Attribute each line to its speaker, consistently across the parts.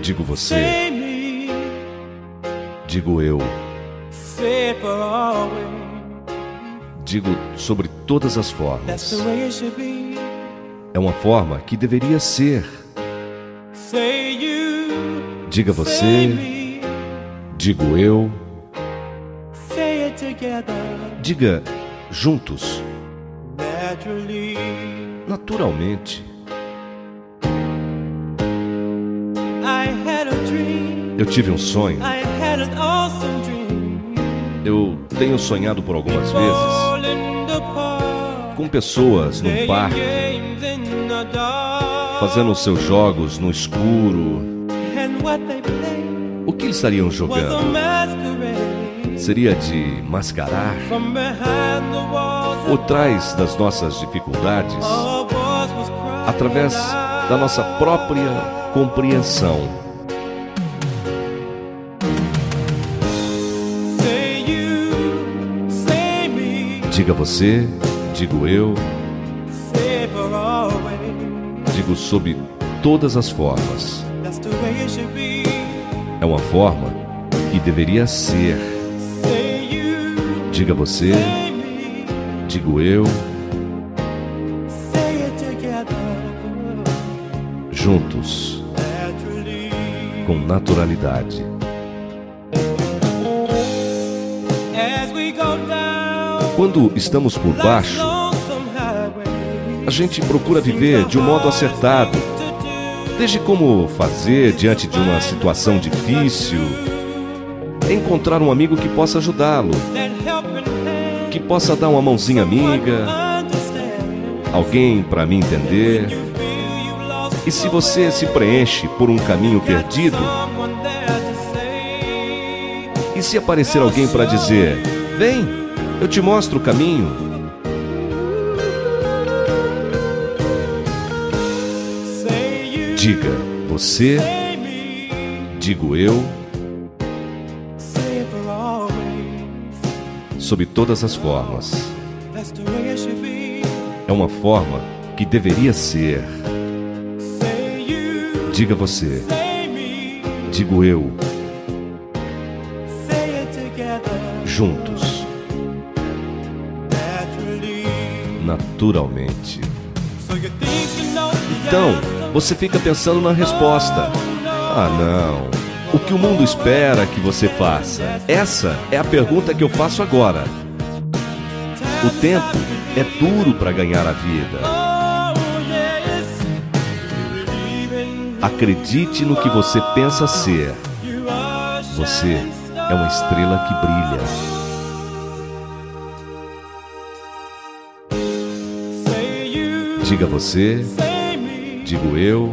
Speaker 1: Digo você. Digo eu. Digo sobre todas as formas. É uma forma que deveria ser. Diga você. Digo eu. Diga juntos. Naturalmente. Eu tive um sonho. Eu tenho sonhado por algumas vezes com pessoas num parque, fazendo seus jogos no escuro. O que eles estariam jogando? Seria de mascarar? Por trás das nossas dificuldades, através da nossa própria compreensão. Diga você, digo eu, digo sob todas as formas. É uma forma que deveria ser. Diga você, digo eu, juntos, com naturalidade. Quando estamos por baixo, a gente procura viver de um modo acertado, desde como fazer diante de uma situação difícil, encontrar um amigo que possa ajudá-lo, que possa dar uma mãozinha amiga, alguém para me entender. E se você se preenche por um caminho perdido, e se aparecer alguém para dizer: vem, eu te mostro o caminho. Diga você, digo eu, sob todas as formas. É uma forma que deveria ser. Diga você, digo eu, juntos, naturalmente. Então, você fica pensando na resposta. Ah, não. O que o mundo espera que você faça? Essa é a pergunta que eu faço agora. O tempo é duro para ganhar a vida. Acredite no que você pensa ser. Você é uma estrela que brilha. Diga você, digo eu,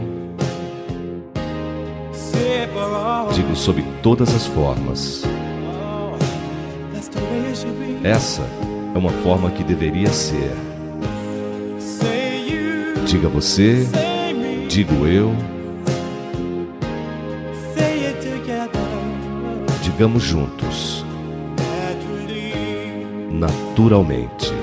Speaker 1: digo sob todas as formas. Essa é uma forma que deveria ser. Diga você, digo eu, digamos juntos, naturalmente.